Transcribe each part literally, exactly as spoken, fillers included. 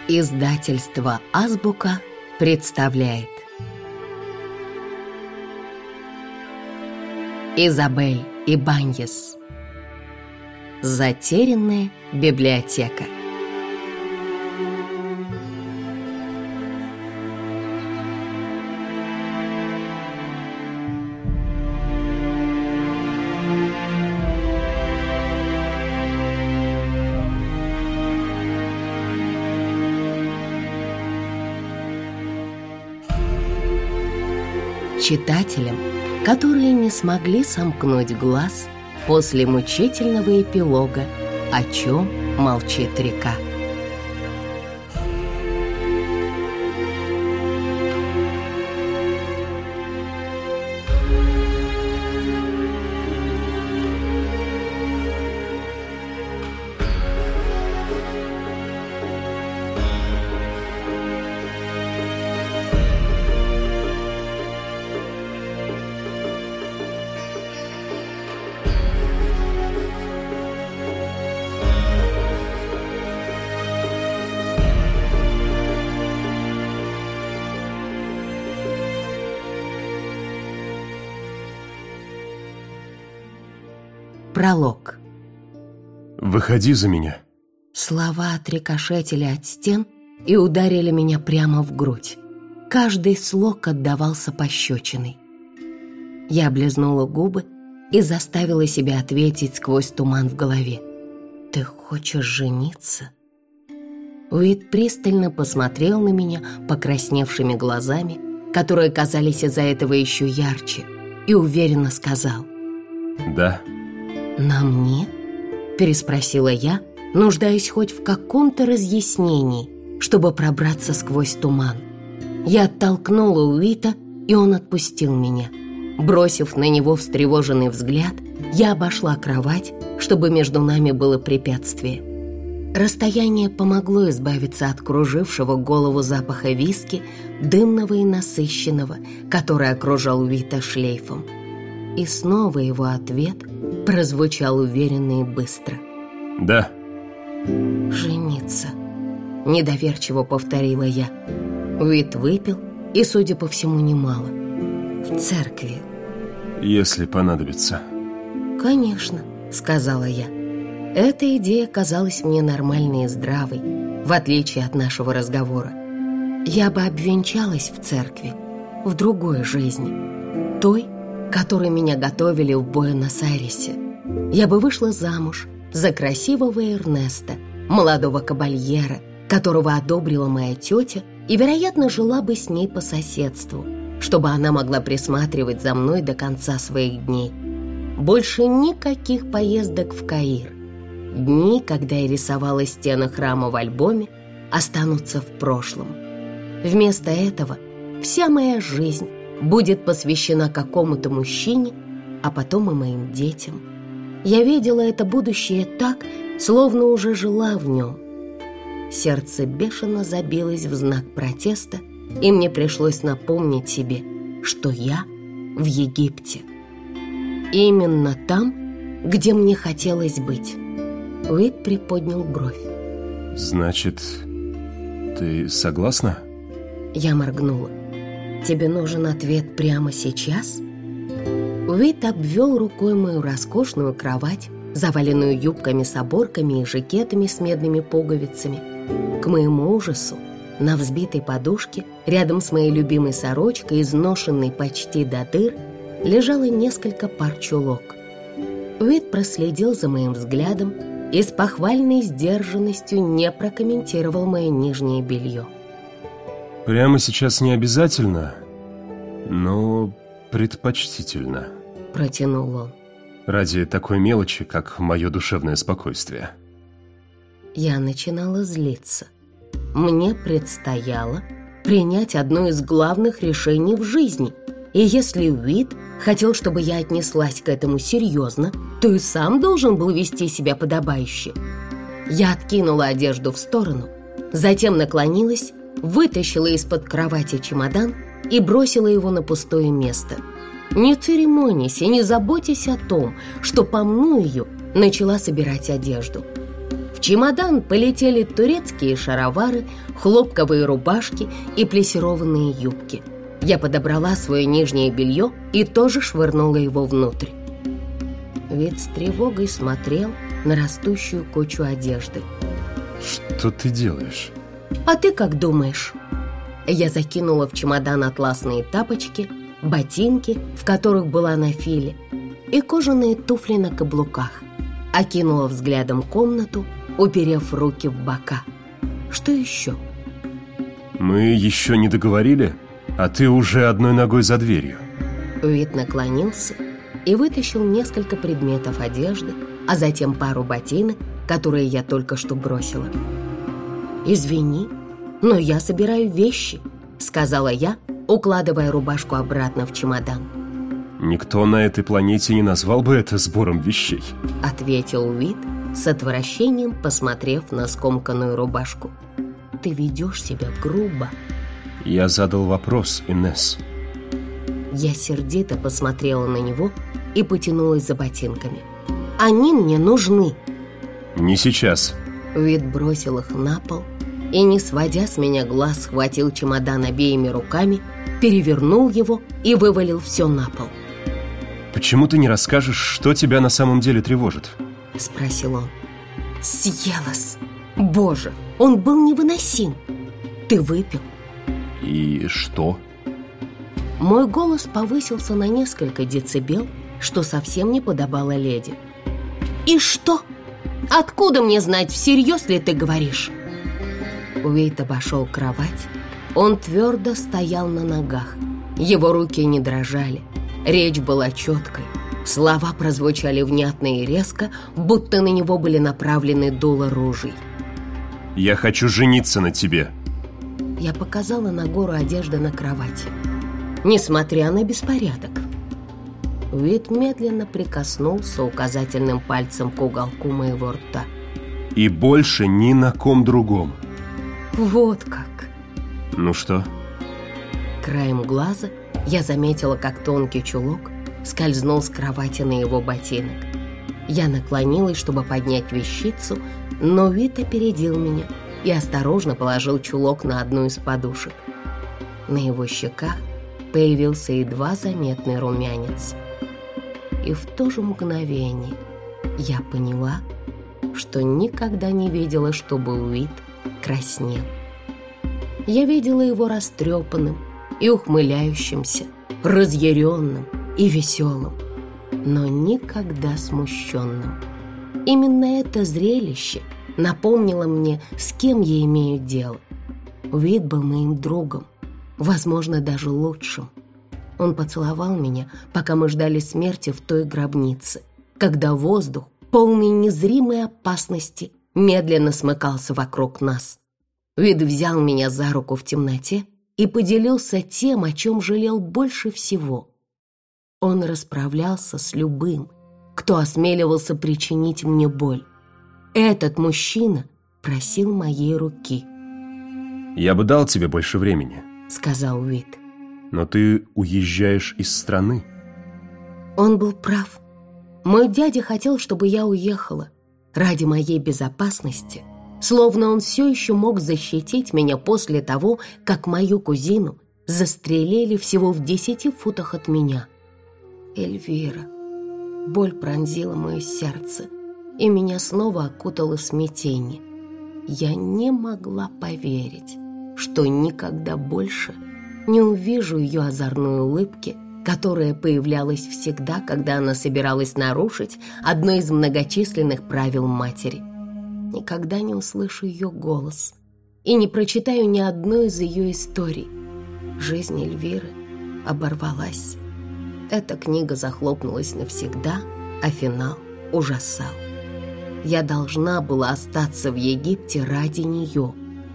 Издательство «Азбука» представляет Изабель Ибаньес. Затерянная библиотека. Читателям, которые не смогли сомкнуть глаз после мучительного эпилога «О чем молчит река». Пролог. «Выходи за меня». Слова отрикошетили от стен и ударили меня прямо в грудь. Каждый слог отдавался пощечиной. Я облизнула губы и заставила себя ответить сквозь туман в голове. «Ты хочешь жениться?» Уит пристально посмотрел на меня покрасневшими глазами, которые казались из-за этого еще ярче, и уверенно сказал: «Да». «На мне?» – переспросила я, нуждаясь хоть в каком-то разъяснении, чтобы пробраться сквозь туман. Я оттолкнула Уита, и он отпустил меня. Бросив на него встревоженный взгляд, я обошла кровать, чтобы между нами было препятствие. Расстояние помогло избавиться от кружившего голову запаха виски, дымного и насыщенного, который окружал Уита шлейфом. И снова его ответ прозвучал уверенно и быстро. «Да». «Жениться», — недоверчиво повторила я. Уит выпил, и, судя по всему, немало. «В церкви». «Если понадобится». «Конечно», — сказала я. Эта идея казалась мне нормальной и здравой, в отличие от нашего разговора. Я бы обвенчалась в церкви, в другой жизни, той, которой меня готовили в Буэнос-Айресе. Я бы вышла замуж за красивого Эрнеста, молодого кабальера, которого одобрила моя тетя, и, вероятно, жила бы с ней по соседству, чтобы она могла присматривать за мной до конца своих дней. Больше никаких поездок в Каир. Дни, когда я рисовала стены храма в альбоме, останутся в прошлом. Вместо этого вся моя жизнь будет посвящена какому-то мужчине, а потом и моим детям. Я видела это будущее так, словно уже жила в нем. Сердце бешено забилось в знак протеста, и мне пришлось напомнить себе, что я в Египте. Именно там, где мне хотелось быть. Уит приподнял бровь. «Значит, ты согласна?» Я моргнула. «Тебе нужен ответ прямо сейчас?» Уит обвел рукой мою роскошную кровать, заваленную юбками с оборками и жакетами с медными пуговицами. К моему ужасу, на взбитой подушке, рядом с моей любимой сорочкой, изношенной почти до дыр, лежало несколько пар чулок. Уит проследил за моим взглядом и с похвальной сдержанностью не прокомментировал мое нижнее белье. «Прямо сейчас не обязательно, но предпочтительно», — протянул он. «ради такой мелочи, как мое душевное спокойствие». Я начинала злиться. Мне предстояло принять одно из главных решений в жизни, и если Уит хотел, чтобы я отнеслась к этому серьезно, то и сам должен был вести себя подобающе. Я откинула одежду в сторону, затем наклонилась, вытащила из-под кровати чемодан и бросила его на пустое место. Не церемонясь и не заботясь о том, что помну ее, начала собирать одежду. В чемодан полетели турецкие шаровары, хлопковые рубашки и плессированные юбки. Я подобрала свое нижнее белье и тоже швырнула его внутрь. Вид с тревогой смотрел на растущую кучу одежды. Что ты делаешь? А ты как думаешь? Я закинула в чемодан атласные тапочки, ботинки, в которых была на филе, и кожаные туфли на каблуках. Окинула взглядом комнату, уперев руки в бока. Что еще? Мы еще не договорили, а ты уже одной ногой за дверью. Уит наклонился и вытащил несколько предметов одежды, а затем пару ботинок, которые я только что бросила. «Извини, но я собираю вещи», — сказала я, укладывая рубашку обратно в чемодан. «Никто на этой планете не назвал бы это сбором вещей», — ответил Уит, с отвращением посмотрев на скомканную рубашку. «Ты ведешь себя грубо». Я задал вопрос, Инесс. Я сердито посмотрела на него и потянулась за ботинками. «Они мне нужны». «Не сейчас». Уит бросил их на пол и, не сводя с меня глаз, схватил чемодан обеими руками, перевернул его и вывалил все на пол. «Почему ты не расскажешь, что тебя на самом деле тревожит?» — спросил он. «Съелась! Боже, он был невыносим! Ты выпил!» «И что?» Мой голос повысился на несколько децибел, что совсем не подобало леди. «И что? Откуда мне знать, всерьез ли ты говоришь?» Уэйт обошел кровать. Он твердо стоял на ногах. Его руки не дрожали. Речь была четкой. Слова прозвучали внятно и резко, будто на него были направлены дула ружей. «Я хочу жениться на тебе!» Я показала на гору одежды на кровати, несмотря на беспорядок. Уит медленно прикоснулся указательным пальцем к уголку моего рта. «И больше ни на ком другом!» «Вот как!» «Ну что?» Краем глаза я заметила, как тонкий чулок скользнул с кровати на его ботинок. Я наклонилась, чтобы поднять вещицу, но Уит опередил меня и осторожно положил чулок на одну из подушек. На его щеках появился едва заметный румянец. И в то же мгновение я поняла, что никогда не видела, чтобы Уит краснел. Я видела его растрепанным и ухмыляющимся, разъяренным и веселым, но никогда смущенным. Именно это зрелище напомнило мне, с кем я имею дело. Уит был моим другом, возможно, даже лучшим. Он поцеловал меня, пока мы ждали смерти в той гробнице, когда воздух, полный незримой опасности, медленно смыкался вокруг нас. Уит взял меня за руку в темноте и поделился тем, о чем жалел больше всего. Он расправлялся с любым, кто осмеливался причинить мне боль. Этот мужчина просил моей руки. «Я бы дал тебе больше времени», — сказал Уит. «Но ты уезжаешь из страны». Он был прав. Мой дядя хотел, чтобы я уехала ради моей безопасности, словно он все еще мог защитить меня после того, как мою кузину застрелили всего в десяти футах от меня. Эльвира. Боль пронзила мое сердце, и меня снова окутало смятение. Я не могла поверить, что никогда больше не увижу ее озорной улыбки, которая появлялась всегда, когда она собиралась нарушить одно из многочисленных правил матери. Никогда не услышу ее голос и не прочитаю ни одной из ее историй. Жизнь Эльвиры оборвалась. Эта книга захлопнулась навсегда, а финал ужасал. Я должна была остаться в Египте ради нее.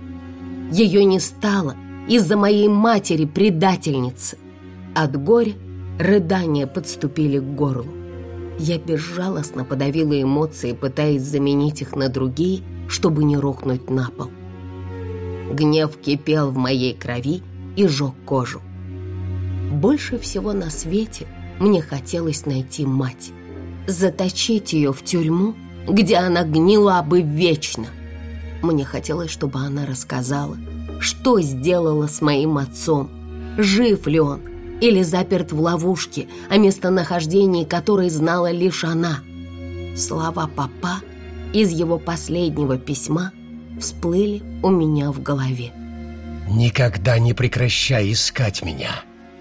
Ее не стало из-за моей матери-предательницы. От горя рыдания подступили к горлу. Я безжалостно подавила эмоции, пытаясь заменить их на другие, чтобы не рухнуть на пол. Гнев кипел в моей крови и жег кожу. Больше всего на свете мне хотелось найти мать, заточить ее в тюрьму где она гнила бы вечно. Мне хотелось, чтобы она рассказала, что сделала с моим отцом, жив ли он или заперт в ловушке, о местонахождении которой знала лишь она. Слова папа из его последнего письма всплыли у меня в голове. «Никогда не прекращай искать меня».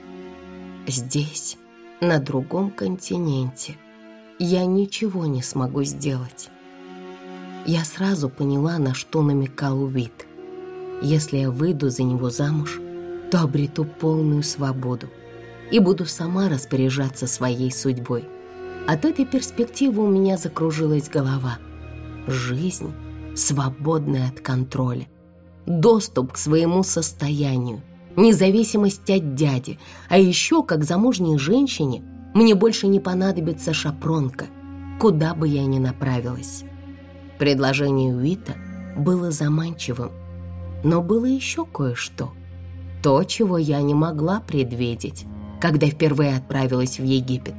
Здесь, на другом континенте, я ничего не смогу сделать. Я сразу поняла, на что намекал Уит. Если я выйду за него замуж, то обрету полную свободу и буду сама распоряжаться своей судьбой. От этой перспективы у меня закружилась голова. Жизнь, свободная от контроля, доступ к своему состоянию, независимость от дяди, а еще, как замужней женщине, мне больше не понадобится шапронка, куда бы я ни направилась. Предложение Уита было заманчивым, но было еще кое-что, то, чего я не могла предвидеть, когда впервые отправилась в Египет.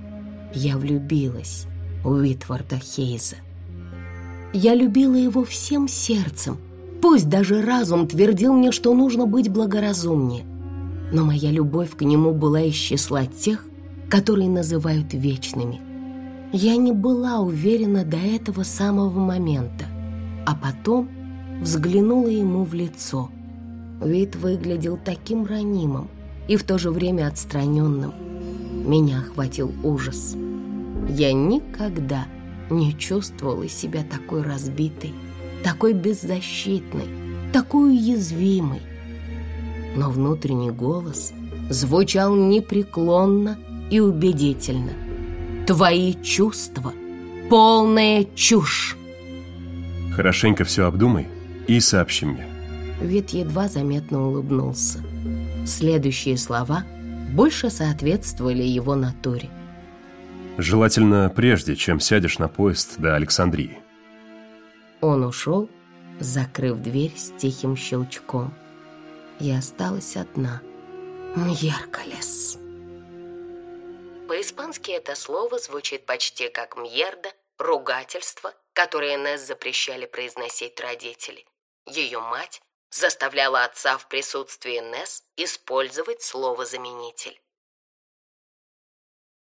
Я влюбилась в Уитварда Хейза. Я любила его всем сердцем, пусть даже разум твердил мне, что нужно быть благоразумнее. Но моя любовь к нему была из числа тех, которые называют вечными. Я не была уверена до этого самого момента, а потом взглянула ему в лицо. Вид выглядел таким ранимым и в то же время отстраненным. Меня охватил ужас. Я никогда не чувствовала себя такой разбитой, такой беззащитной, такой уязвимой. Но внутренний голос звучал непреклонно и убедительно. Твои чувства — полная чушь. Хорошенько все обдумай и сообщи мне. Вид едва заметно улыбнулся. Следующие слова больше соответствовали его натуре. Желательно прежде, чем сядешь на поезд до Александрии. Он ушел, закрыв дверь с тихим щелчком. Я осталась одна. Мьеркалес. По-испански это слово звучит почти как мьерда, ругательство, которое Инесс запрещали произносить родители. Ее мать заставляла отца в присутствии Инесс использовать слово-заменитель.